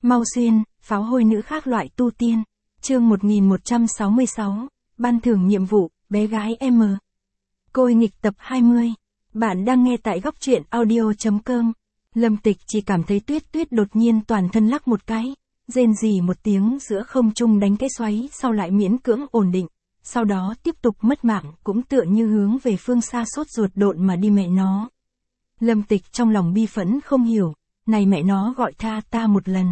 Mau Xuyên, pháo hôi nữ khác loại tu tiên. Chương 1166, ban thưởng nhiệm vụ, bé gái M. Côi nghịch tập 20. Bạn đang nghe tại góc truyện audio.com. Lâm Tịch chỉ cảm thấy Tuyết Tuyết đột nhiên toàn thân lắc một cái, rên rỉ một tiếng giữa không trung đánh cái xoáy, sau lại miễn cưỡng ổn định, sau đó tiếp tục mất mạng, cũng tựa như hướng về phương xa sốt ruột độn mà đi mẹ nó. Lâm Tịch trong lòng bi phẫn không hiểu, này mẹ nó gọi tha ta một lần.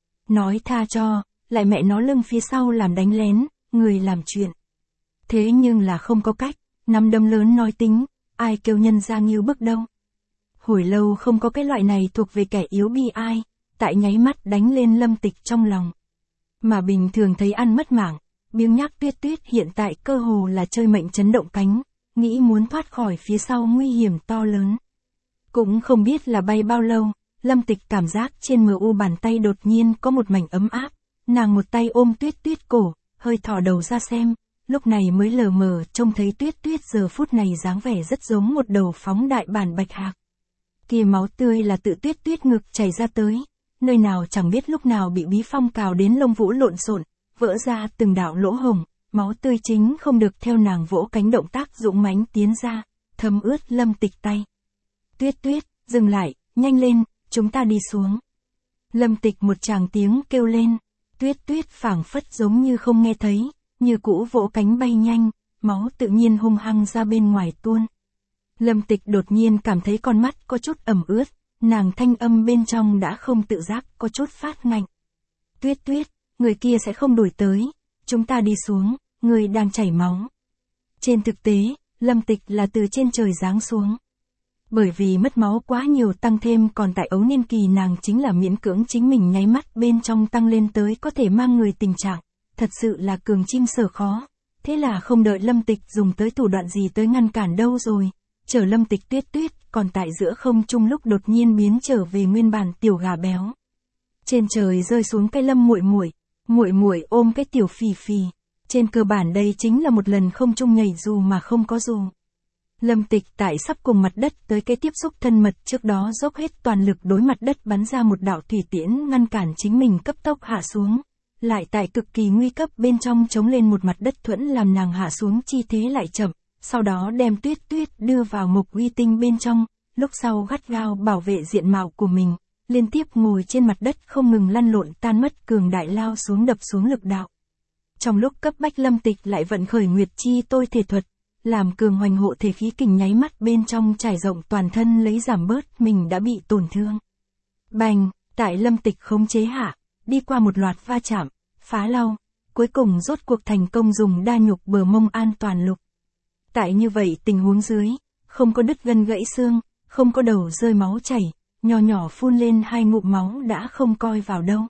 Nói tha cho, lại mẹ nó lưng phía sau làm đánh lén, người làm chuyện. Thế nhưng là không có cách, nắm đấm lớn nói tính, ai kêu nhân ra nghiêu bức đâu. Hồi lâu không có cái loại này thuộc về kẻ yếu bi ai, tại nháy mắt đánh lên Lâm Tịch trong lòng. Mà bình thường thấy ăn mất mạng, biếng nhác Tuyết Tuyết hiện tại cơ hồ là chơi mệnh chấn động cánh, nghĩ muốn thoát khỏi phía sau nguy hiểm to lớn. Cũng không biết là bay bao lâu, Lâm Tịch cảm giác trên mu bàn tay đột nhiên có một mảnh ấm áp, nàng một tay ôm Tuyết Tuyết cổ, hơi thò đầu ra xem, lúc này mới lờ mờ trông thấy Tuyết Tuyết giờ phút này dáng vẻ rất giống một đầu phóng đại bản bạch hạc. Kia máu tươi là tự Tuyết Tuyết ngực chảy ra tới, nơi nào chẳng biết lúc nào bị bí phong cào đến lông vũ lộn xộn, vỡ ra từng đạo lỗ hổng, máu tươi chính không được theo nàng vỗ cánh động tác dũng mãnh tiến ra, thấm ướt Lâm Tịch tay. Tuyết Tuyết, dừng lại, nhanh lên, chúng ta đi xuống. Lâm Tịch một tràng tiếng kêu lên, Tuyết Tuyết phảng phất giống như không nghe thấy, như cũ vỗ cánh bay nhanh, máu tự nhiên hung hăng ra bên ngoài tuôn. Lâm Tịch đột nhiên cảm thấy con mắt có chút ẩm ướt, nàng thanh âm bên trong đã không tự giác có chút phát ngạnh. Tuyết Tuyết, người kia sẽ không đuổi tới, chúng ta đi xuống, người đang chảy máu. Trên thực tế, Lâm Tịch là từ trên trời giáng xuống. Bởi vì mất máu quá nhiều tăng thêm còn tại ấu niên kỳ nàng chính là miễn cưỡng chính mình nháy mắt bên trong tăng lên tới có thể mang người tình trạng, thật sự là cường chim sở khó. Thế là không đợi Lâm Tịch dùng tới thủ đoạn gì tới ngăn cản đâu rồi, chở Lâm Tịch Tuyết Tuyết còn tại giữa không trung lúc đột nhiên biến trở về nguyên bản tiểu gà béo. Trên trời rơi xuống cái Lâm muội muội ôm cái tiểu phì phì, trên cơ bản đây chính là một lần không trung nhảy dù mà không có dù. Lâm Tịch tại sắp cùng mặt đất tới cái tiếp xúc thân mật trước đó dốc hết toàn lực đối mặt đất bắn ra một đạo thủy tiễn ngăn cản chính mình cấp tốc hạ xuống, lại tại cực kỳ nguy cấp bên trong chống lên một mặt đất thuẫn làm nàng hạ xuống chi thế lại chậm, sau đó đem Tuyết Tuyết đưa vào mục uy tinh bên trong, lúc sau gắt gao bảo vệ diện mạo của mình, liên tiếp ngồi trên mặt đất không ngừng lăn lộn tan mất cường đại lao xuống đập xuống lực đạo. Trong lúc cấp bách Lâm Tịch lại vận khởi Nguyệt Chi Tôi thể thuật, làm cường hoành hộ thể khí kình nháy mắt bên trong trải rộng toàn thân lấy giảm bớt mình đã bị tổn thương. Bành, tại Lâm Tịch khống chế hạ, đi qua một loạt va chạm, phá lau, cuối cùng rốt cuộc thành công dùng đa nhục bờ mông an toàn lục. Tại như vậy tình huống dưới, không có đứt gân gãy xương, không có đầu rơi máu chảy, nhỏ nhỏ phun lên 2 ngụm máu đã không coi vào đâu.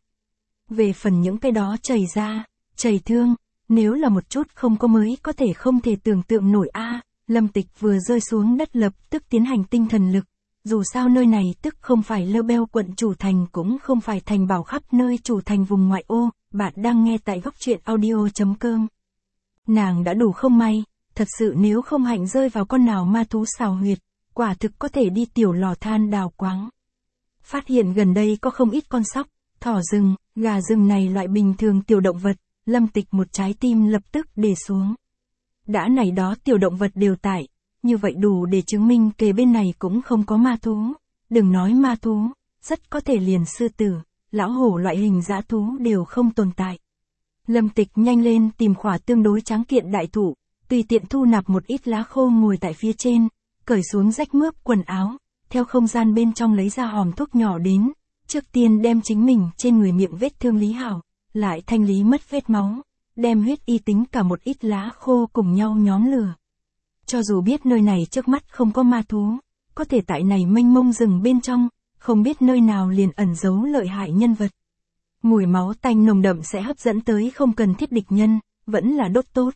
Về phần những cái đó chảy ra, chảy thương, nếu là một chút không có mới có thể không thể tưởng tượng nổi a. Lâm Tịch vừa rơi xuống đất lập tức tiến hành tinh thần lực, dù sao nơi này tức không phải Lơ Beo quận chủ thành cũng không phải thành bảo khắp nơi chủ thành vùng ngoại ô, bạn đang nghe tại góc truyện audio.com. Nàng đã đủ không may, thật sự nếu không hạnh rơi vào con nào ma thú xào huyệt, quả thực có thể đi tiểu lò than đào quáng. Phát hiện gần đây có không ít con sóc, thỏ rừng, gà rừng này loại bình thường tiểu động vật, Lâm Tịch một trái tim lập tức để xuống. Đã này đó tiểu động vật đều tại, như vậy đủ để chứng minh kề bên này cũng không có ma thú, đừng nói ma thú, rất có thể liền sư tử, lão hổ loại hình dã thú đều không tồn tại. Lâm Tịch nhanh lên tìm khỏa tương đối tráng kiện đại thụ, tùy tiện thu nạp một ít lá khô ngồi tại phía trên, cởi xuống rách mướp quần áo, theo không gian bên trong lấy ra hòm thuốc nhỏ đến, trước tiên đem chính mình trên người miệng vết thương lý hảo, lại thanh lý mất vết máu, đem huyết y tính cả một ít lá khô cùng nhau nhóm lửa. Cho dù biết nơi này trước mắt không có ma thú, có thể tại này mênh mông rừng bên trong, không biết nơi nào liền ẩn giấu lợi hại nhân vật. Mùi máu tanh nồng đậm sẽ hấp dẫn tới không cần thiết địch nhân, vẫn là đốt tốt.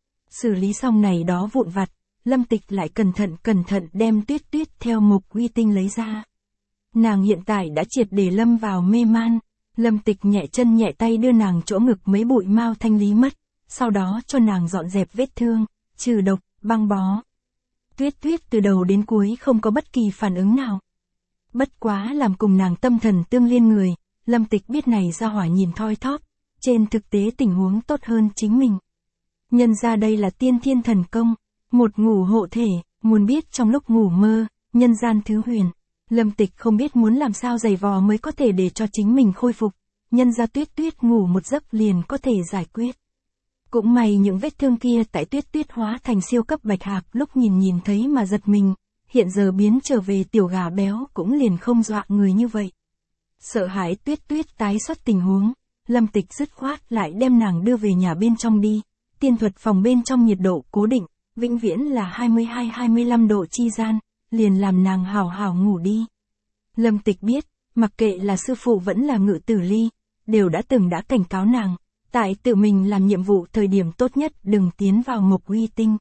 Xử lý xong này đó vụn vặt, Lâm Tịch lại cẩn thận đem Tuyết Tuyết theo mục uy tinh lấy ra. Nàng hiện tại đã triệt để lâm vào mê man, Lâm Tịch nhẹ chân nhẹ tay đưa nàng chỗ ngực mấy bụi mao thanh lý mất, sau đó cho nàng dọn dẹp vết thương, trừ độc, băng bó. Tuyết Tuyết từ đầu đến cuối không có bất kỳ phản ứng nào. Bất quá làm cùng nàng tâm thần tương liên người, Lâm Tịch biết này ra hỏa nhìn thoi thóp, trên thực tế tình huống tốt hơn chính mình. Nhân ra đây là tiên thiên thần công, một ngủ hộ thể, muốn biết trong lúc ngủ mơ, nhân gian thứ huyền. Lâm Tịch không biết muốn làm sao giày vò mới có thể để cho chính mình khôi phục, nhân ra Tuyết Tuyết ngủ một giấc liền có thể giải quyết. Cũng may những vết thương kia tại Tuyết Tuyết hóa thành siêu cấp bạch hạc lúc nhìn thấy mà giật mình, hiện giờ biến trở về tiểu gà béo cũng liền không dọa người như vậy. Sợ hãi Tuyết Tuyết tái xuất tình huống, Lâm Tịch dứt khoát lại đem nàng đưa về nhà bên trong đi, tiên thuật phòng bên trong nhiệt độ cố định, vĩnh viễn là 22-25 độ chi gian, liền làm nàng hào hào ngủ đi. Lâm Tịch biết, mặc kệ là sư phụ vẫn là Ngự Tử Ly, đều đã cảnh cáo nàng, tại tự mình làm nhiệm vụ thời điểm tốt nhất đừng tiến vào Mộc Uy Tinh.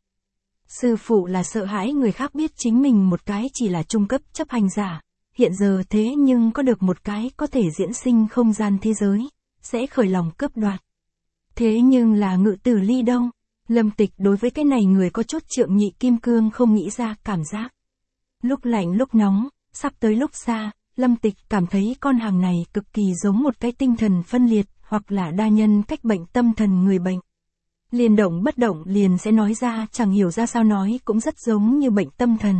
Sư phụ là sợ hãi người khác biết chính mình một cái chỉ là trung cấp chấp hành giả, hiện giờ thế nhưng có được một cái có thể diễn sinh không gian thế giới, sẽ khởi lòng cướp đoạt. Thế nhưng là Ngự Tử Ly đâu? Lâm Tịch đối với cái này người có chút trượng nhị kim cương không nghĩ ra cảm giác. Lúc lạnh lúc nóng, sắp tới lúc xa, Lâm Tịch cảm thấy con hàng này cực kỳ giống một cái tinh thần phân liệt hoặc là đa nhân cách bệnh tâm thần người bệnh. Liền động bất động liền sẽ nói ra chẳng hiểu ra sao nói cũng rất giống như bệnh tâm thần.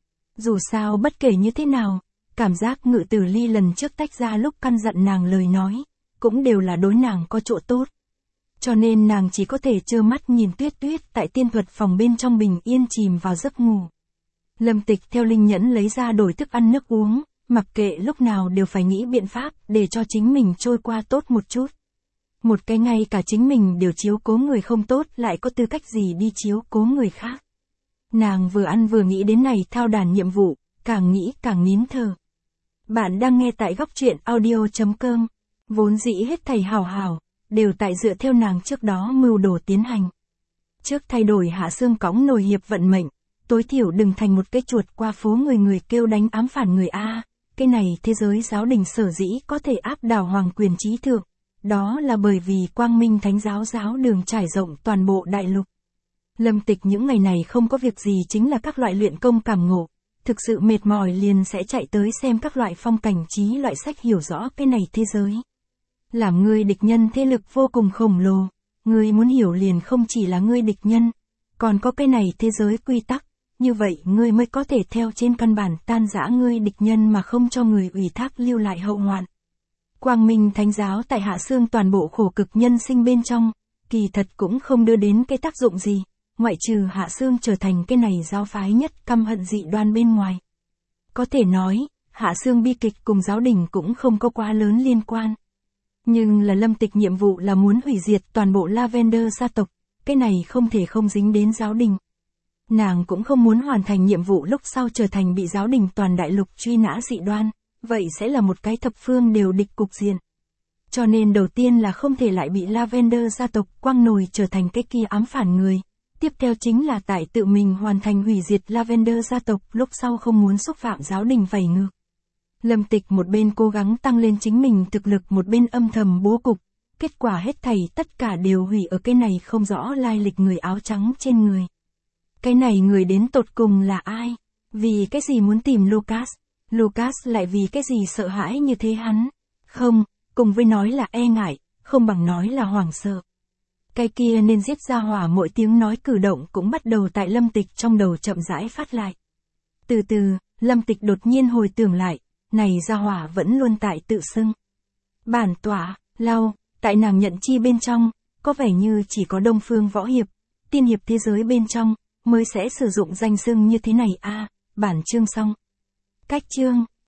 Dù sao bất kể như thế nào, cảm giác Ngự Tử Ly lần trước tách ra lúc căn dặn nàng lời nói, cũng đều là đối nàng có chỗ tốt. Cho nên nàng chỉ có thể trơ mắt nhìn Tuyết Tuyết tại tiên thuật phòng bên trong bình yên chìm vào giấc ngủ. Lâm Tịch theo linh nhẫn lấy ra đổi thức ăn nước uống, mặc kệ lúc nào đều phải nghĩ biện pháp để cho chính mình trôi qua tốt một chút. Một cái ngay cả chính mình đều chiếu cố người không tốt lại có tư cách gì đi chiếu cố người khác. Nàng vừa ăn vừa nghĩ đến này thao đàn nhiệm vụ, càng nghĩ càng nín thở. Bạn đang nghe tại góc truyện audio.com, vốn dĩ hết thầy hảo, đều tại dựa theo nàng trước đó mưu đồ tiến hành. Trước thay đổi Hạ Xương cõng nồi hiệp vận mệnh, tối thiểu đừng thành một cái chuột qua phố người kêu đánh ám phản người A, cái này thế giới giáo đình sở dĩ có thể áp đảo hoàng quyền trí thượng, đó là bởi vì Quang Minh Thánh giáo đường trải rộng toàn bộ đại lục. Lâm Tịch những ngày này không có việc gì chính là các loại luyện công cảm ngộ, thực sự mệt mỏi liền sẽ chạy tới xem các loại phong cảnh trí loại sách hiểu rõ cái này thế giới. Làm ngươi địch nhân thế lực vô cùng khổng lồ, ngươi muốn hiểu liền không chỉ là ngươi địch nhân, còn có cái này thế giới quy tắc, như vậy ngươi mới có thể theo trên căn bản tan rã ngươi địch nhân mà không cho người ủy thác lưu lại hậu hoạn. Quang Minh Thánh giáo tại Hạ Xương toàn bộ khổ cực nhân sinh bên trong, kỳ thật cũng không đưa đến cái tác dụng gì, ngoại trừ Hạ Xương trở thành cái này giáo phái nhất căm hận dị đoan bên ngoài. Có thể nói, Hạ Xương bi kịch cùng giáo đình cũng không có quá lớn liên quan. Nhưng là Lâm Tịch nhiệm vụ là muốn hủy diệt toàn bộ Lavender gia tộc, cái này không thể không dính đến giáo đình. Nàng cũng không muốn hoàn thành nhiệm vụ lúc sau trở thành bị giáo đình toàn đại lục truy nã dị đoan, vậy sẽ là một cái thập phương đều địch cục diện. Cho nên đầu tiên là không thể lại bị Lavender gia tộc quăng nồi trở thành cái kia ám phản người. Tiếp theo chính là tại tự mình hoàn thành hủy diệt Lavender gia tộc lúc sau không muốn xúc phạm giáo đình vảy ngược. Lâm Tịch một bên cố gắng tăng lên chính mình thực lực một bên âm thầm bố cục, kết quả hết thảy tất cả đều hủy ở cái này không rõ lai lịch người áo trắng trên người. Cái này người đến tột cùng là ai? Vì cái gì muốn tìm Lucas? Lucas lại vì cái gì sợ hãi như thế hắn? Không, cùng với nói là e ngại, không bằng nói là hoảng sợ. Cái kia nên giết ra hỏa mỗi tiếng nói cử động cũng bắt đầu tại Lâm Tịch trong đầu chậm rãi phát lại. Từ từ, Lâm Tịch đột nhiên hồi tưởng lại, này ra hỏa vẫn luôn tại tự xưng. Bản tỏa, Lau, tại nàng nhận chi bên trong, có vẻ như chỉ có Đông Phương Võ Hiệp, tiên hiệp thế giới bên trong, mới sẽ sử dụng danh xưng như thế này a. Bản chương xong. Cách chương.